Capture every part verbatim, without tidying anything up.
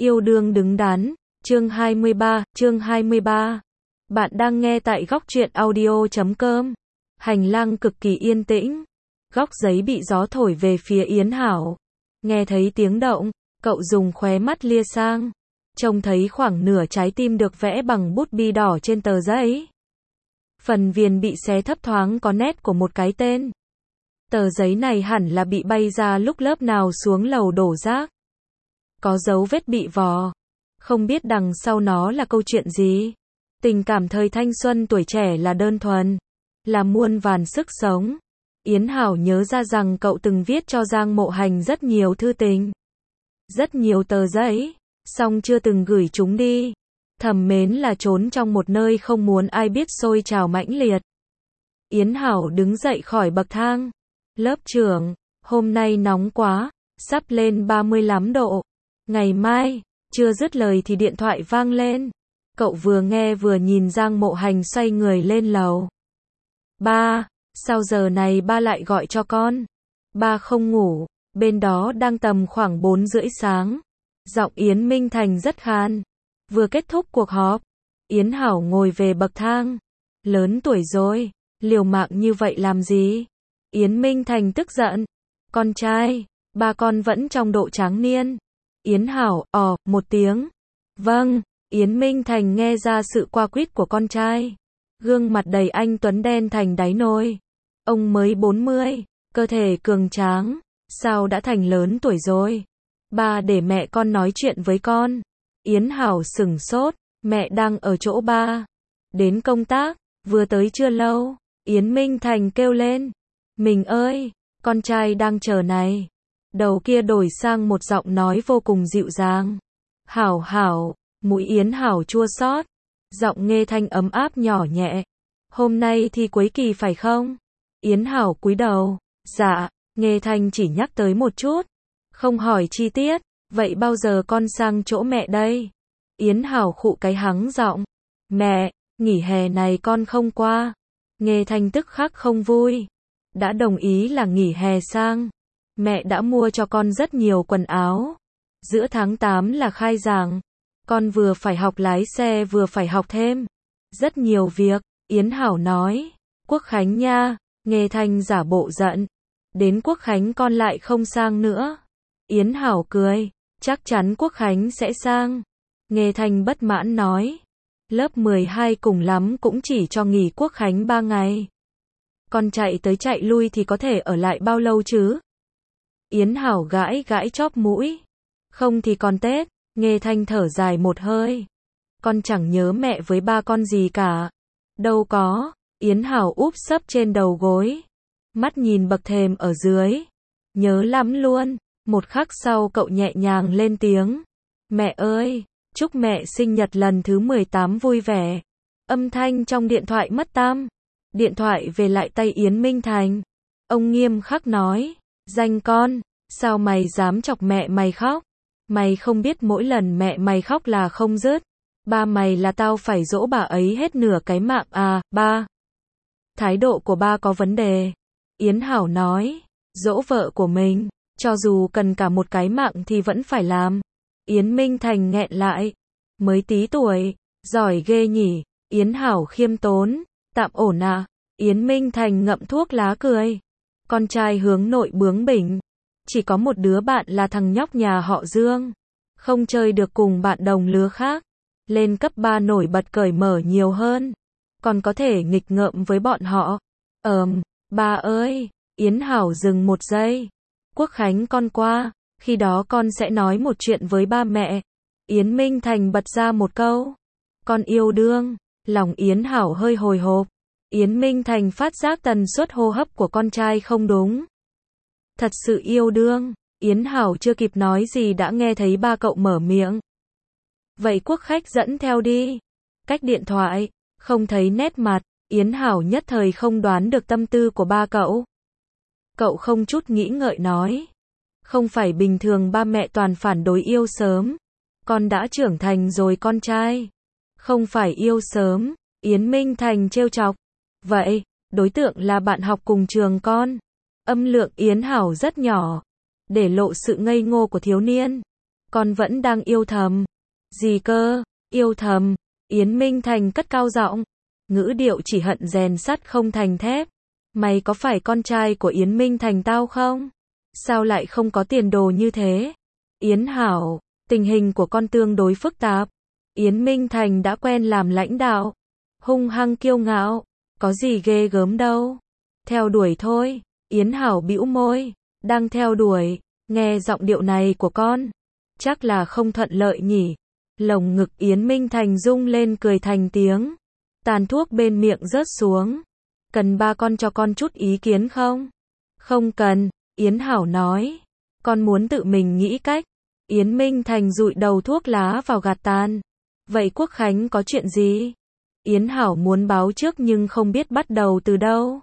Yêu đương đứng đắn, chương hai mươi ba, chương hai mươi ba. Bạn đang nghe tại góc truyện audio chấm com. Hành lang cực kỳ yên tĩnh. Góc giấy bị gió thổi về phía Yến Hảo. Nghe thấy tiếng động, cậu dùng khóe mắt lia sang. Trông thấy khoảng nửa trái tim được vẽ bằng bút bi đỏ trên tờ giấy. Phần viền bị xé thấp thoáng có nét của một cái tên. Tờ giấy này hẳn là bị bay ra lúc lớp nào xuống lầu đổ rác. Có dấu vết bị vò. Không biết đằng sau nó là câu chuyện gì. Tình cảm thời thanh xuân tuổi trẻ là đơn thuần, là muôn vàn sức sống. Yến Hảo nhớ ra rằng cậu từng viết cho Giang Mộ Hành rất nhiều thư tình. Rất nhiều tờ giấy, song chưa từng gửi chúng đi. Thầm mến là trốn trong một nơi không muốn ai biết sôi trào mãnh liệt. Yến Hảo đứng dậy khỏi bậc thang. Lớp trưởng, hôm nay nóng quá, sắp lên ba mươi lăm độ. Ngày mai, chưa dứt lời thì điện thoại vang lên. Cậu vừa nghe vừa nhìn Giang Mộ Hành xoay người lên lầu. Ba, sao giờ này ba lại gọi cho con? Ba không ngủ, bên đó đang tầm khoảng bốn rưỡi sáng. Giọng Yến Minh Thành rất khan. Vừa kết thúc cuộc họp, Yến Hảo ngồi về bậc thang. Lớn tuổi rồi, liều mạng như vậy làm gì? Yến Minh Thành tức giận. Con trai, ba con vẫn trong độ tráng niên. Yến Hảo, ò, một tiếng. Vâng, Yến Minh Thành nghe ra sự qua quýt của con trai. Gương mặt đầy anh tuấn đen thành đáy nồi. Ông mới bốn mươi, cơ thể cường tráng, sao đã thành lớn tuổi rồi? Ba để mẹ con nói chuyện với con. Yến Hảo sửng sốt, mẹ đang ở chỗ ba. Đến công tác, vừa tới chưa lâu. Yến Minh Thành kêu lên. Mình ơi, con trai đang chờ này. Đầu kia đổi sang một giọng nói vô cùng dịu dàng. Hảo Hảo, mũi Yến Hảo chua xót. Giọng nghe thanh ấm áp nhỏ nhẹ. Hôm nay thi cuối kỳ phải không? Yến Hảo cúi đầu. Dạ, nghe thanh chỉ nhắc tới một chút. Không hỏi chi tiết. Vậy bao giờ con sang chỗ mẹ đây? Yến Hảo khụ cái hắng giọng. Mẹ, nghỉ hè này con không qua. Nghe thanh tức khắc không vui. Đã đồng ý là nghỉ hè sang. Mẹ đã mua cho con rất nhiều quần áo. Giữa tháng tám là khai giảng. Con vừa phải học lái xe vừa phải học thêm. Rất nhiều việc, Yến Hảo nói. Quốc khánh nha, nghe thanh giả bộ giận. Đến Quốc khánh con lại không sang nữa. Yến Hảo cười, chắc chắn Quốc khánh sẽ sang. Nghe thanh bất mãn nói. Lớp mười hai cùng lắm cũng chỉ cho nghỉ Quốc khánh ba ngày. Con chạy tới chạy lui thì có thể ở lại bao lâu chứ? Yến Hảo gãi gãi chóp mũi. Không thì còn Tết. Nghe thanh thở dài một hơi. Con chẳng nhớ mẹ với ba con gì cả. Đâu có. Yến Hảo úp sấp trên đầu gối. Mắt nhìn bậc thềm ở dưới. Nhớ lắm luôn. Một khắc sau cậu nhẹ nhàng lên tiếng. Mẹ ơi, chúc mẹ sinh nhật lần thứ mười tám vui vẻ. Âm thanh trong điện thoại mất tăm. Điện thoại về lại tay Yến Minh Thành. Ông nghiêm khắc nói. Danh con, sao mày dám chọc mẹ mày khóc? Mày không biết mỗi lần mẹ mày khóc là không dứt. Ba mày là tao phải dỗ bà ấy hết nửa cái mạng à, ba. Thái độ của ba có vấn đề. Yến Hảo nói. Dỗ vợ của mình, cho dù cần cả một cái mạng thì vẫn phải làm. Yến Minh Thành nghẹn lại. Mới tí tuổi, giỏi ghê nhỉ. Yến Hảo khiêm tốn. Tạm ổn à. Yến Minh Thành ngậm thuốc lá cười. Con trai hướng nội bướng bỉnh. Chỉ có một đứa bạn là thằng nhóc nhà họ Dương. Không chơi được cùng bạn đồng lứa khác. Lên cấp ba nổi bật cởi mở nhiều hơn. Còn có thể nghịch ngợm với bọn họ. Ờm, ba ơi. Yến Hảo dừng một giây. Quốc khánh con qua. Khi đó con sẽ nói một chuyện với ba mẹ. Yến Minh Thành bật ra một câu. Con yêu đương. Lòng Yến Hảo hơi hồi hộp. Yến Minh Thành phát giác tần suất hô hấp của con trai không đúng. Thật sự yêu đương. Yến Hảo chưa kịp nói gì đã nghe thấy ba cậu mở miệng. Vậy quốc khách dẫn theo đi. Cách điện thoại, không thấy nét mặt, Yến Hảo nhất thời không đoán được tâm tư của ba cậu. Cậu không chút nghĩ ngợi nói. Không phải bình thường ba mẹ toàn phản đối yêu sớm. Con đã trưởng thành rồi con trai. Không phải yêu sớm, Yến Minh Thành trêu chọc. Vậy, đối tượng là bạn học cùng trường con. Âm lượng Yến Hảo rất nhỏ, để lộ sự ngây ngô của thiếu niên. Con vẫn đang yêu thầm. Gì cơ? Yêu thầm? Yến Minh Thành cất cao giọng. Ngữ điệu chỉ hận rèn sắt không thành thép. Mày có phải con trai của Yến Minh Thành tao không? Sao lại không có tiền đồ như thế? Yến Hảo, tình hình của con tương đối phức tạp. Yến Minh Thành đã quen làm lãnh đạo. Hung hăng kiêu ngạo. Có gì ghê gớm đâu. Theo đuổi thôi. Yến Hảo bĩu môi. Đang theo đuổi. Nghe giọng điệu này của con. Chắc là không thuận lợi nhỉ. Lồng ngực Yến Minh Thành rung lên cười thành tiếng. Tàn thuốc bên miệng rớt xuống. Cần ba con cho con chút ý kiến không? Không cần, Yến Hảo nói. Con muốn tự mình nghĩ cách. Yến Minh Thành dụi đầu thuốc lá vào gạt tàn. Vậy Quốc Khánh có chuyện gì? Yến Hảo muốn báo trước nhưng không biết bắt đầu từ đâu.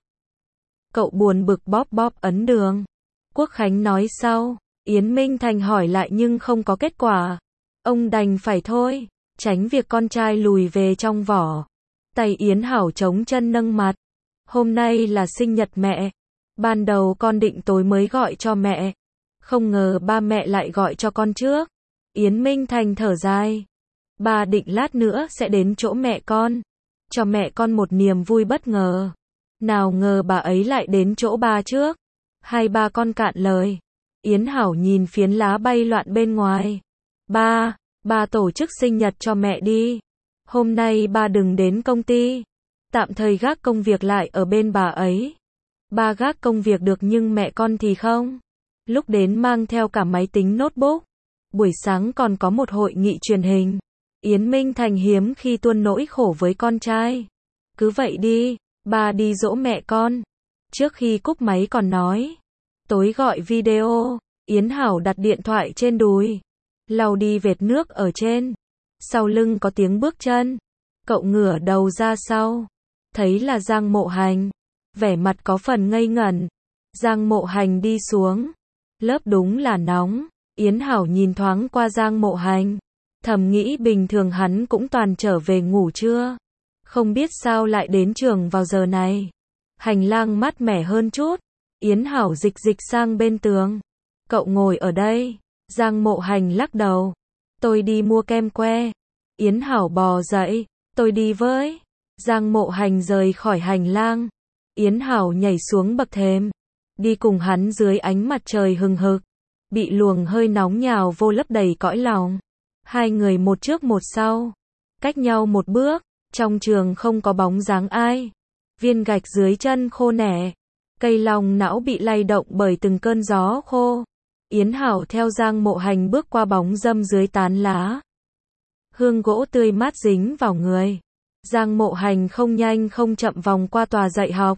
Cậu buồn bực bóp bóp ấn đường. Quốc Khánh nói sau. Yến Minh Thành hỏi lại nhưng không có kết quả. Ông đành phải thôi, tránh việc con trai lùi về trong vỏ. Tay Yến Hảo chống chân nâng mặt. Hôm nay là sinh nhật mẹ. Ban đầu con định tối mới gọi cho mẹ. Không ngờ ba mẹ lại gọi cho con trước. Yến Minh Thành thở dài. Ba định lát nữa sẽ đến chỗ mẹ con. Cho mẹ con một niềm vui bất ngờ. Nào ngờ bà ấy lại đến chỗ ba trước. Hai ba con cạn lời. Yến Hảo nhìn phiến lá bay loạn bên ngoài. Ba, ba tổ chức sinh nhật cho mẹ đi. Hôm nay ba đừng đến công ty. Tạm thời gác công việc lại ở bên bà ấy. Ba gác công việc được nhưng mẹ con thì không. Lúc đến mang theo cả máy tính notebook. Buổi sáng còn có một hội nghị truyền hình. Yến Minh Thành hiếm khi tuôn nỗi khổ với con trai. Cứ vậy đi, ba đi dỗ mẹ con. Trước khi cúp máy còn nói. Tối gọi video. Yến Hảo đặt điện thoại trên đùi. Lau đi vệt nước ở trên. Sau lưng có tiếng bước chân. Cậu ngửa đầu ra sau. Thấy là Giang Mộ Hành. Vẻ mặt có phần ngây ngẩn. Giang Mộ Hành đi xuống. Lớp đúng là nóng. Yến Hảo nhìn thoáng qua Giang Mộ Hành. Thầm nghĩ bình thường hắn cũng toàn trở về ngủ trưa. Không biết sao lại đến trường vào giờ này. Hành lang mát mẻ hơn chút. Yến Hảo dịch dịch sang bên tường. Cậu ngồi ở đây. Giang Mộ Hành lắc đầu. Tôi đi mua kem que. Yến Hảo bò dậy. Tôi đi với. Giang Mộ Hành rời khỏi hành lang. Yến Hảo nhảy xuống bậc thềm. Đi cùng hắn dưới ánh mặt trời hừng hực. Bị luồng hơi nóng nhào vô lấp đầy cõi lòng. Hai người một trước một sau. Cách nhau một bước. Trong trường không có bóng dáng ai. Viên gạch dưới chân khô nẻ. Cây lòng não bị lay động bởi từng cơn gió khô. Yến Hảo theo Giang Mộ Hành bước qua bóng râm dưới tán lá. Hương gỗ tươi mát dính vào người. Giang Mộ Hành không nhanh không chậm vòng qua tòa dạy học.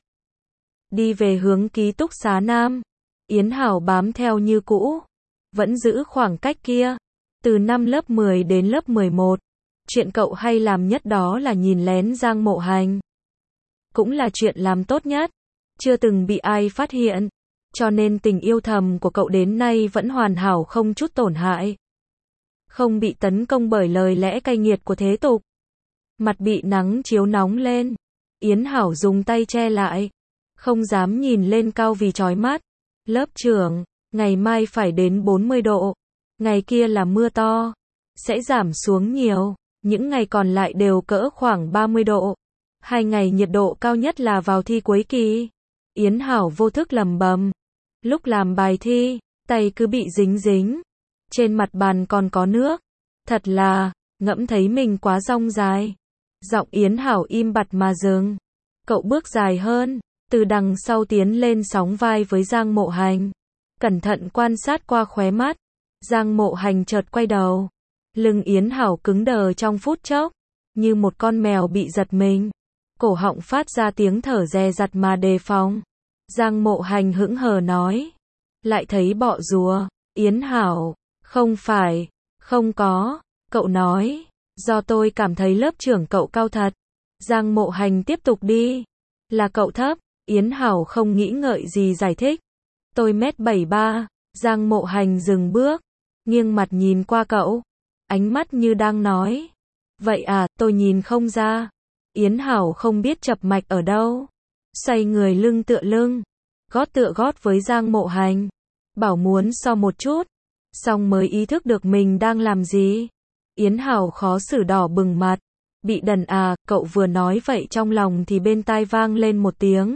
Đi về hướng ký túc xá Nam. Yến Hảo bám theo như cũ. Vẫn giữ khoảng cách kia. Từ năm lớp mười đến lớp mười một. Chuyện cậu hay làm nhất đó là nhìn lén Giang Mộ Hành. Cũng là chuyện làm tốt nhất. Chưa từng bị ai phát hiện. Cho nên tình yêu thầm của cậu đến nay vẫn hoàn hảo không chút tổn hại. Không bị tấn công bởi lời lẽ cay nghiệt của thế tục. Mặt bị nắng chiếu nóng lên. Yến Hảo dùng tay che lại. Không dám nhìn lên cao vì chói mắt. Lớp trưởng, ngày mai phải đến bốn mươi độ. Ngày kia là mưa to. Sẽ giảm xuống nhiều. Những ngày còn lại đều cỡ khoảng ba mươi độ. Hai ngày nhiệt độ cao nhất là vào thi cuối kỳ. Yến Hảo vô thức lẩm bẩm. Lúc làm bài thi, tay cứ bị dính dính. Trên mặt bàn còn có nước. Thật là, ngẫm thấy mình quá rong dài. Giọng Yến Hảo im bặt mà dừng. Cậu bước dài hơn, từ đằng sau tiến lên sóng vai với Giang Mộ Hành. Cẩn thận quan sát qua khóe mắt. Giang Mộ Hành chợt quay đầu. Lưng Yến Hảo cứng đờ trong phút chốc. Như một con mèo bị giật mình. Cổ họng phát ra tiếng thở dè dặt mà đề phòng. Giang Mộ Hành hững hờ nói. Lại thấy bọ rùa. Yến Hảo. Không phải. Không có. Cậu nói. Do tôi cảm thấy lớp trưởng cậu cao thật. Giang Mộ Hành tiếp tục đi. Là cậu thấp. Yến Hảo không nghĩ ngợi gì giải thích. Tôi mét bảy ba. Giang Mộ Hành dừng bước. Nghiêng mặt nhìn qua cậu. Ánh mắt như đang nói. Vậy à, tôi nhìn không ra. Yến Hảo không biết chập mạch ở đâu. Xoay người lưng tựa lưng. Gót tựa gót với Giang Mộ Hành. Bảo muốn so một chút. xong mới ý thức được mình đang làm gì. Yến Hảo khó xử đỏ bừng mặt. Bị đần à, cậu vừa nói vậy trong lòng thì bên tai vang lên một tiếng.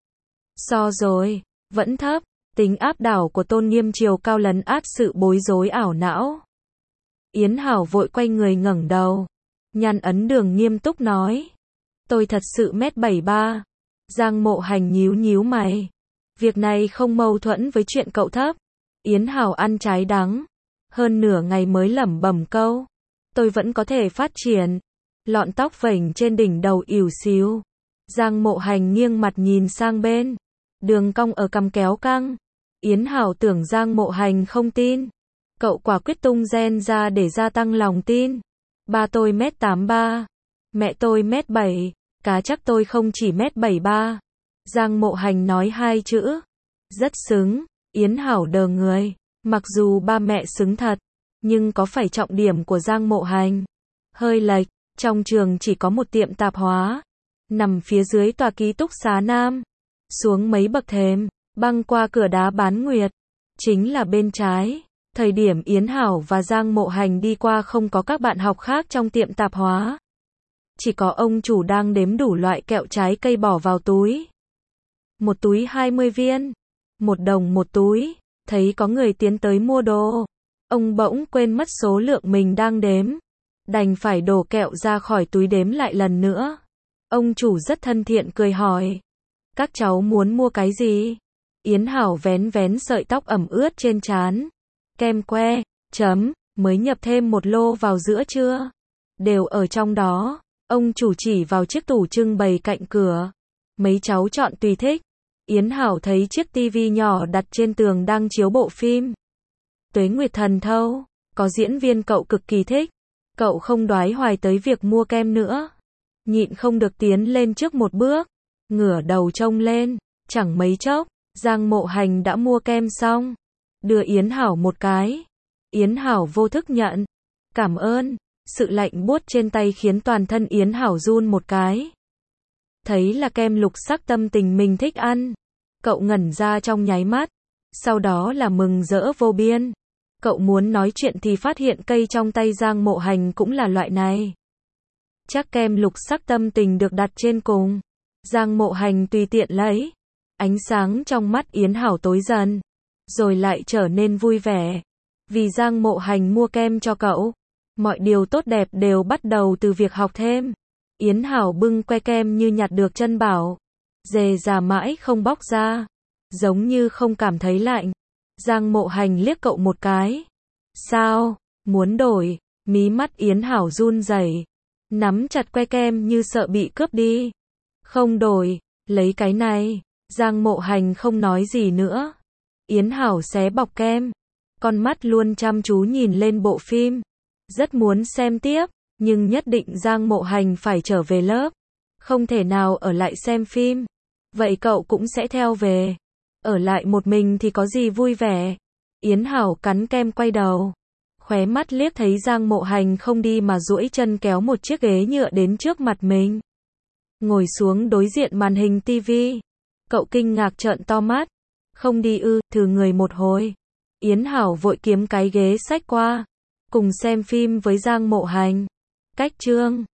So rồi, vẫn thấp, tính áp đảo của tôn nghiêm chiều cao lấn át sự bối rối ảo não. Yến Hảo vội quay người ngẩng đầu. Nhăn ấn đường nghiêm túc nói. Tôi thật sự mét bảy ba. Giang Mộ Hành nhíu nhíu mày. Việc này không mâu thuẫn với chuyện cậu thấp. Yến Hảo ăn trái đắng. Hơn nửa ngày mới lẩm bẩm câu. Tôi vẫn có thể phát triển. Lọn tóc vểnh trên đỉnh đầu ỉu xìu. Giang Mộ Hành nghiêng mặt nhìn sang bên. Đường cong ở cằm kéo căng. Yến Hảo tưởng Giang Mộ Hành không tin. Cậu quả quyết tung gen ra để gia tăng lòng tin. Ba tôi mét tám ba. Mẹ tôi mét bảy. Cá chắc tôi không chỉ mét bảy ba. Giang Mộ Hành nói hai chữ. Rất xứng. Yến Hảo đờ người. Mặc dù ba mẹ xứng thật. Nhưng có phải trọng điểm của Giang Mộ Hành hơi lệch. Trong trường chỉ có một tiệm tạp hóa. Nằm phía dưới tòa ký túc xá Nam. Xuống mấy bậc thềm. Băng qua cửa đá bán nguyệt. Chính là bên trái. Thời điểm Yến Hảo và Giang Mộ Hành đi qua không có các bạn học khác trong tiệm tạp hóa. Chỉ có ông chủ đang đếm đủ loại kẹo trái cây bỏ vào túi. Một túi hai mươi viên. Một đồng một túi. Thấy có người tiến tới mua đồ. Ông bỗng quên mất số lượng mình đang đếm. Đành phải đổ kẹo ra khỏi túi đếm lại lần nữa. Ông chủ rất thân thiện cười hỏi. Các cháu muốn mua cái gì? Yến Hảo vén vén sợi tóc ẩm ướt trên trán. Kem que, chấm, mới nhập thêm một lô vào giữa chưa? Đều ở trong đó. Ông chủ chỉ vào chiếc tủ trưng bày cạnh cửa. Mấy cháu chọn tùy thích. Yến Hảo thấy chiếc tivi nhỏ đặt trên tường đang chiếu bộ phim Tuế Nguyệt Thần Thâu. Có diễn viên cậu cực kỳ thích. Cậu không đoái hoài tới việc mua kem nữa. Nhịn không được tiến lên trước một bước. Ngửa đầu trông lên. Chẳng mấy chốc, Giang Mộ Hành đã mua kem xong. Đưa Yến Hảo một cái. Yến Hảo vô thức nhận. Cảm ơn. Sự lạnh buốt trên tay khiến toàn thân Yến Hảo run một cái. Thấy là kem lục sắc tâm tình mình thích ăn. Cậu ngẩn ra trong nháy mắt. Sau đó là mừng rỡ vô biên. Cậu muốn nói chuyện thì phát hiện cây trong tay Giang Mộ Hành cũng là loại này. Chắc kem lục sắc tâm tình được đặt trên cùng. Giang Mộ Hành tùy tiện lấy. Ánh sáng trong mắt Yến Hảo tối dần. Rồi lại trở nên vui vẻ. Vì Giang Mộ Hành mua kem cho cậu. Mọi điều tốt đẹp đều bắt đầu từ việc học thêm. Yến Hảo bưng que kem như nhặt được chân bảo. Dề già mãi không bóc ra. Giống như không cảm thấy lạnh. Giang Mộ Hành liếc cậu một cái. Sao? Muốn đổi? Mí mắt Yến Hảo run rẩy. Nắm chặt que kem như sợ bị cướp đi. Không đổi. Lấy cái này. Giang Mộ Hành không nói gì nữa. Yến Hảo xé bọc kem. Con mắt luôn chăm chú nhìn lên bộ phim. Rất muốn xem tiếp. Nhưng nhất định Giang Mộ Hành phải trở về lớp. Không thể nào ở lại xem phim. Vậy cậu cũng sẽ theo về. Ở lại một mình thì có gì vui vẻ. Yến Hảo cắn kem quay đầu. Khóe mắt liếc thấy Giang Mộ Hành không đi mà duỗi chân kéo một chiếc ghế nhựa đến trước mặt mình. Ngồi xuống đối diện màn hình tivi. Cậu kinh ngạc trợn to mắt. Không đi ư, thử người một hồi. Yến Hảo vội kiếm cái ghế xách qua. Cùng xem phim với Giang Mộ Hành. Cách chương